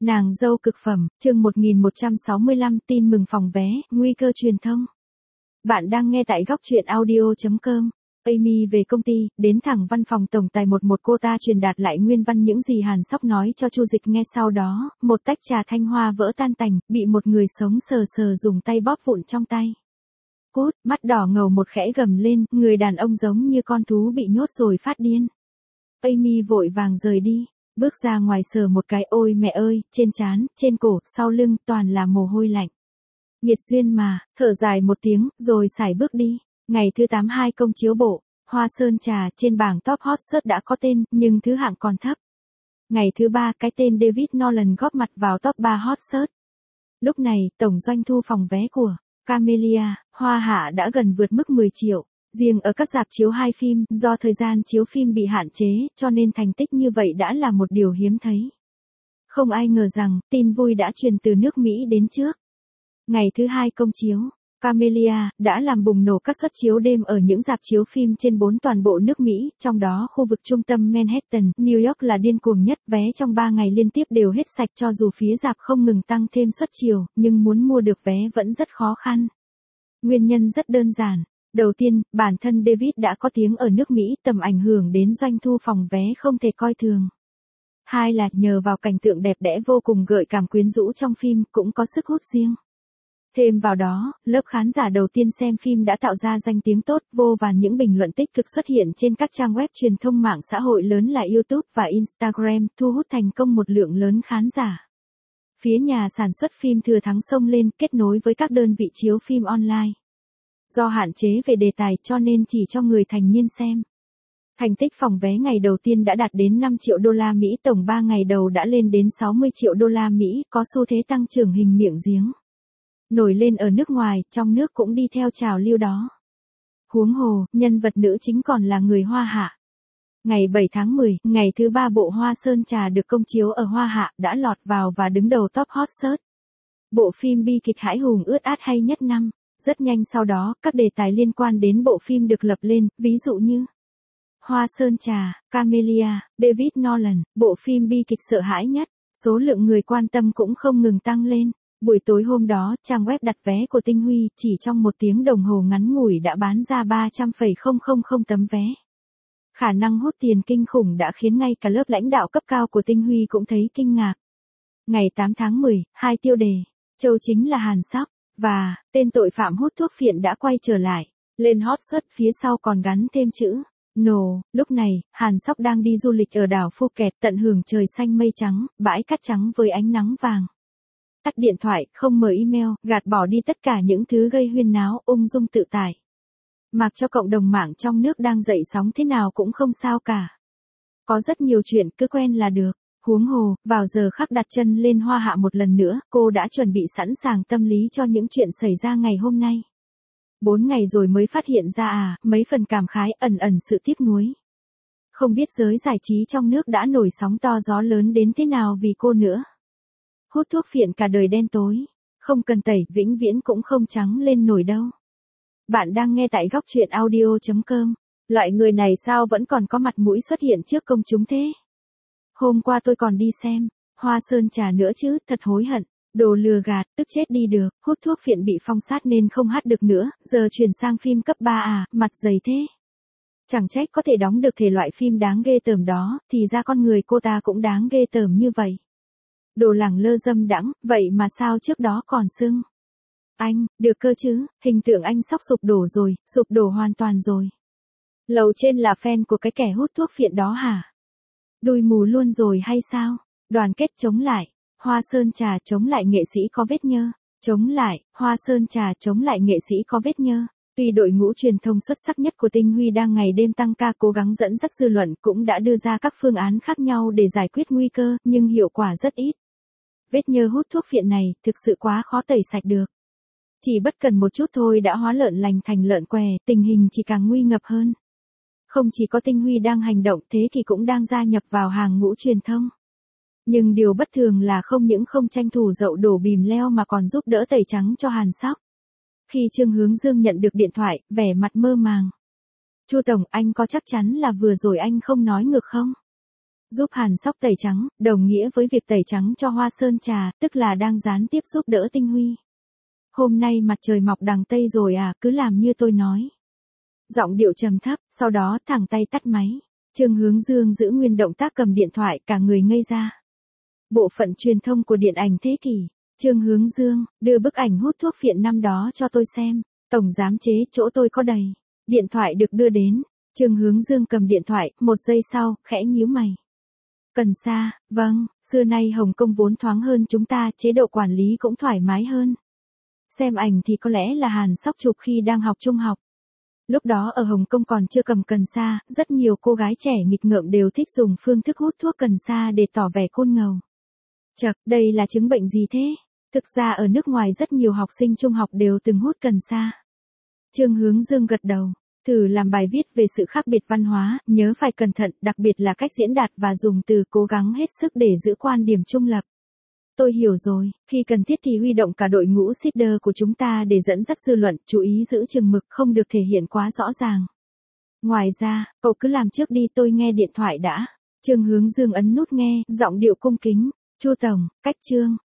Nàng dâu cực phẩm, chương 1165 tin mừng phòng vé, nguy cơ truyền thông. Bạn đang nghe tại góc truyện audio.com. Amy về công ty, đến thẳng văn phòng tổng tài một cô ta truyền đạt lại nguyên văn những gì Hàn Sóc nói cho Chu Dịch nghe, sau đó, một tách trà thanh hoa vỡ tan tành, bị một người sống sờ sờ dùng tay bóp vụn trong tay. Cút, mắt đỏ ngầu một khẽ gầm lên, người đàn ông giống như con thú bị nhốt rồi phát điên. Amy vội vàng rời đi. Bước ra ngoài sờ một cái, ôi mẹ ơi, trên trán, trên cổ, sau lưng, toàn là mồ hôi lạnh. Nghiệt duyên mà, thở dài một tiếng, rồi sải bước đi. Ngày thứ 8 2 công chiếu bộ, Hoa Sơn Trà trên bảng top hot search đã có tên, nhưng thứ hạng còn thấp. Ngày thứ 3 cái tên David Nolan góp mặt vào top 3 hot search. Lúc này, tổng doanh thu phòng vé của Camellia, Hoa Hạ đã gần vượt mức 10 triệu. Riêng ở các rạp chiếu 2 phim, do thời gian chiếu phim bị hạn chế, cho nên thành tích như vậy đã là một điều hiếm thấy. Không ai ngờ rằng, tin vui đã truyền từ nước Mỹ đến trước. Ngày thứ 2 công chiếu, Camellia đã làm bùng nổ các suất chiếu đêm ở những rạp chiếu phim trên 4 toàn bộ nước Mỹ, trong đó khu vực trung tâm Manhattan, New York là điên cuồng nhất, vé trong 3 ngày liên tiếp đều hết sạch, cho dù phía rạp không ngừng tăng thêm suất chiều, nhưng muốn mua được vé vẫn rất khó khăn. Nguyên nhân rất đơn giản. Đầu tiên, bản thân David đã có tiếng ở nước Mỹ, tầm ảnh hưởng đến doanh thu phòng vé không thể coi thường. Hai là nhờ vào cảnh tượng đẹp đẽ vô cùng gợi cảm quyến rũ trong phim, cũng có sức hút riêng. Thêm vào đó, lớp khán giả đầu tiên xem phim đã tạo ra danh tiếng tốt, vô vàn những bình luận tích cực xuất hiện trên các trang web truyền thông mạng xã hội lớn là YouTube và Instagram, thu hút thành công một lượng lớn khán giả. Phía nhà sản xuất phim thừa thắng xông lên, kết nối với các đơn vị chiếu phim online. Do hạn chế về đề tài cho nên chỉ cho người thành niên xem. Thành tích phòng vé ngày đầu tiên đã đạt đến 5 triệu đô la Mỹ, tổng 3 ngày đầu đã lên đến 60 triệu đô la Mỹ, có xu thế tăng trưởng hình miệng giếng. Nổi lên ở nước ngoài, trong nước cũng đi theo trào lưu đó. Huống hồ, nhân vật nữ chính còn là người Hoa Hạ. Ngày 7 tháng 10, ngày thứ 3 bộ Hoa Sơn Trà được công chiếu ở Hoa Hạ đã lọt vào và đứng đầu top hot search. Bộ phim bi kịch hãi hùng ướt át hay nhất năm. Rất nhanh sau đó, các đề tài liên quan đến bộ phim được lập lên, ví dụ như Hoa Sơn Trà, Camellia, David Nolan, bộ phim bi kịch sợ hãi nhất. Số lượng người quan tâm cũng không ngừng tăng lên. Buổi tối hôm đó, trang web đặt vé của Tinh Huy chỉ trong 1 tiếng đồng hồ ngắn ngủi đã bán ra 300,000 tấm vé. Khả năng hút tiền kinh khủng đã khiến ngay cả lớp lãnh đạo cấp cao của Tinh Huy cũng thấy kinh ngạc. Ngày 8 tháng 10, 2 tiêu đề. Châu chính là Hàn Sóc. Và, tên tội phạm hút thuốc phiện đã quay trở lại. Lên hot search phía sau còn gắn thêm chữ No. Lúc này, Hàn Sóc đang đi du lịch ở đảo Phuket, tận hưởng trời xanh mây trắng, bãi cát trắng với ánh nắng vàng. Tắt điện thoại, không mở email, gạt bỏ đi tất cả những thứ gây huyên náo, ung dung tự tại. Mặc cho cộng đồng mạng trong nước đang dậy sóng thế nào cũng không sao cả. Có rất nhiều chuyện cứ quen là được. Huống hồ, vào giờ khắc đặt chân lên Hoa Hạ một lần nữa, cô đã chuẩn bị sẵn sàng tâm lý cho những chuyện xảy ra ngày hôm nay. 4 ngày rồi mới phát hiện ra mấy phần cảm khái, ẩn sự tiếc nuối. Không biết giới giải trí trong nước đã nổi sóng to gió lớn đến thế nào vì cô nữa. Hút thuốc phiện cả đời đen tối, không cần tẩy, vĩnh viễn cũng không trắng lên nổi đâu. Bạn đang nghe tại góc truyện audio.com. Loại người này sao vẫn còn có mặt mũi xuất hiện trước công chúng thế? Hôm qua tôi còn đi xem Hoa Sơn Trà nữa chứ, thật hối hận. Đồ lừa gạt, tức chết đi được, hút thuốc phiện bị phong sát nên không hát được nữa, giờ chuyển sang phim cấp 3 mặt dày thế. Chẳng trách có thể đóng được thể loại phim đáng ghê tởm đó, thì ra con người cô ta cũng đáng ghê tởm như vậy. Đồ lẳng lơ dâm đãng, vậy mà sao trước đó còn xưng. Anh, được cơ chứ, hình tượng anh Sóc sụp đổ rồi, sụp đổ hoàn toàn rồi. Lầu trên là fan của cái kẻ hút thuốc phiện đó hả? Đuôi mù luôn rồi hay sao? Đoàn kết chống lại. Hoa Sơn Trà chống lại nghệ sĩ có vết nhơ. Chống lại, Hoa Sơn Trà chống lại nghệ sĩ có vết nhơ. Tuy đội ngũ truyền thông xuất sắc nhất của Tinh Huy đang ngày đêm tăng ca cố gắng dẫn dắt dư luận, cũng đã đưa ra các phương án khác nhau để giải quyết nguy cơ, nhưng hiệu quả rất ít. Vết nhơ hút thuốc phiện này, thực sự quá khó tẩy sạch được. Chỉ bất cần một chút thôi đã hóa lợn lành thành lợn què, tình hình chỉ càng nguy ngập hơn. Không chỉ có Tinh Huy đang hành động, thế thì cũng đang gia nhập vào hàng ngũ truyền thông. Nhưng điều bất thường là không những không tranh thủ dậu đổ bìm leo mà còn giúp đỡ tẩy trắng cho Hàn Sóc. Khi Trương Hướng Dương nhận được điện thoại, vẻ mặt mơ màng. Chu Tổng, anh có chắc chắn là vừa rồi anh không nói ngược không? Giúp Hàn Sóc tẩy trắng, đồng nghĩa với việc tẩy trắng cho Hoa Sơn Trà, tức là đang gián tiếp giúp đỡ Tinh Huy. Hôm nay mặt trời mọc đằng Tây rồi à, cứ làm như tôi nói. Giọng điệu trầm thấp, sau đó thẳng tay tắt máy. Trương Hướng Dương giữ nguyên động tác cầm điện thoại, cả người ngây ra. Bộ phận truyền thông của điện ảnh thế kỷ. Trương Hướng Dương, đưa bức ảnh hút thuốc phiện năm đó cho tôi xem. Tổng giám chế, chỗ tôi có đầy. Điện thoại được đưa đến. Trương Hướng Dương cầm điện thoại, một giây sau, khẽ nhíu mày. Cần Sa, vâng, xưa nay Hồng Kông vốn thoáng hơn chúng ta, chế độ quản lý cũng thoải mái hơn. Xem ảnh thì có lẽ là Hàn Sóc chụp khi đang học trung học. Lúc đó ở Hồng Kông còn chưa cầm cần sa, rất nhiều cô gái trẻ nghịch ngợm đều thích dùng phương thức hút thuốc cần sa để tỏ vẻ cool ngầu. Chậc, đây là chứng bệnh gì thế? Thực ra ở nước ngoài rất nhiều học sinh trung học đều từng hút cần sa. Trương Hướng Dương gật đầu. Thử làm bài viết về sự khác biệt văn hóa, nhớ phải cẩn thận, đặc biệt là cách diễn đạt và dùng từ, cố gắng hết sức để giữ quan điểm trung lập. Tôi hiểu rồi, khi cần thiết thì huy động cả đội ngũ seeder của chúng ta để dẫn dắt dư luận, chú ý giữ chừng mực, không được thể hiện quá rõ ràng. Ngoài ra, cậu cứ làm trước đi, tôi nghe điện thoại đã. Trương Hướng Dương ấn nút nghe, giọng điệu cung kính. Chu tổng, cách Trương,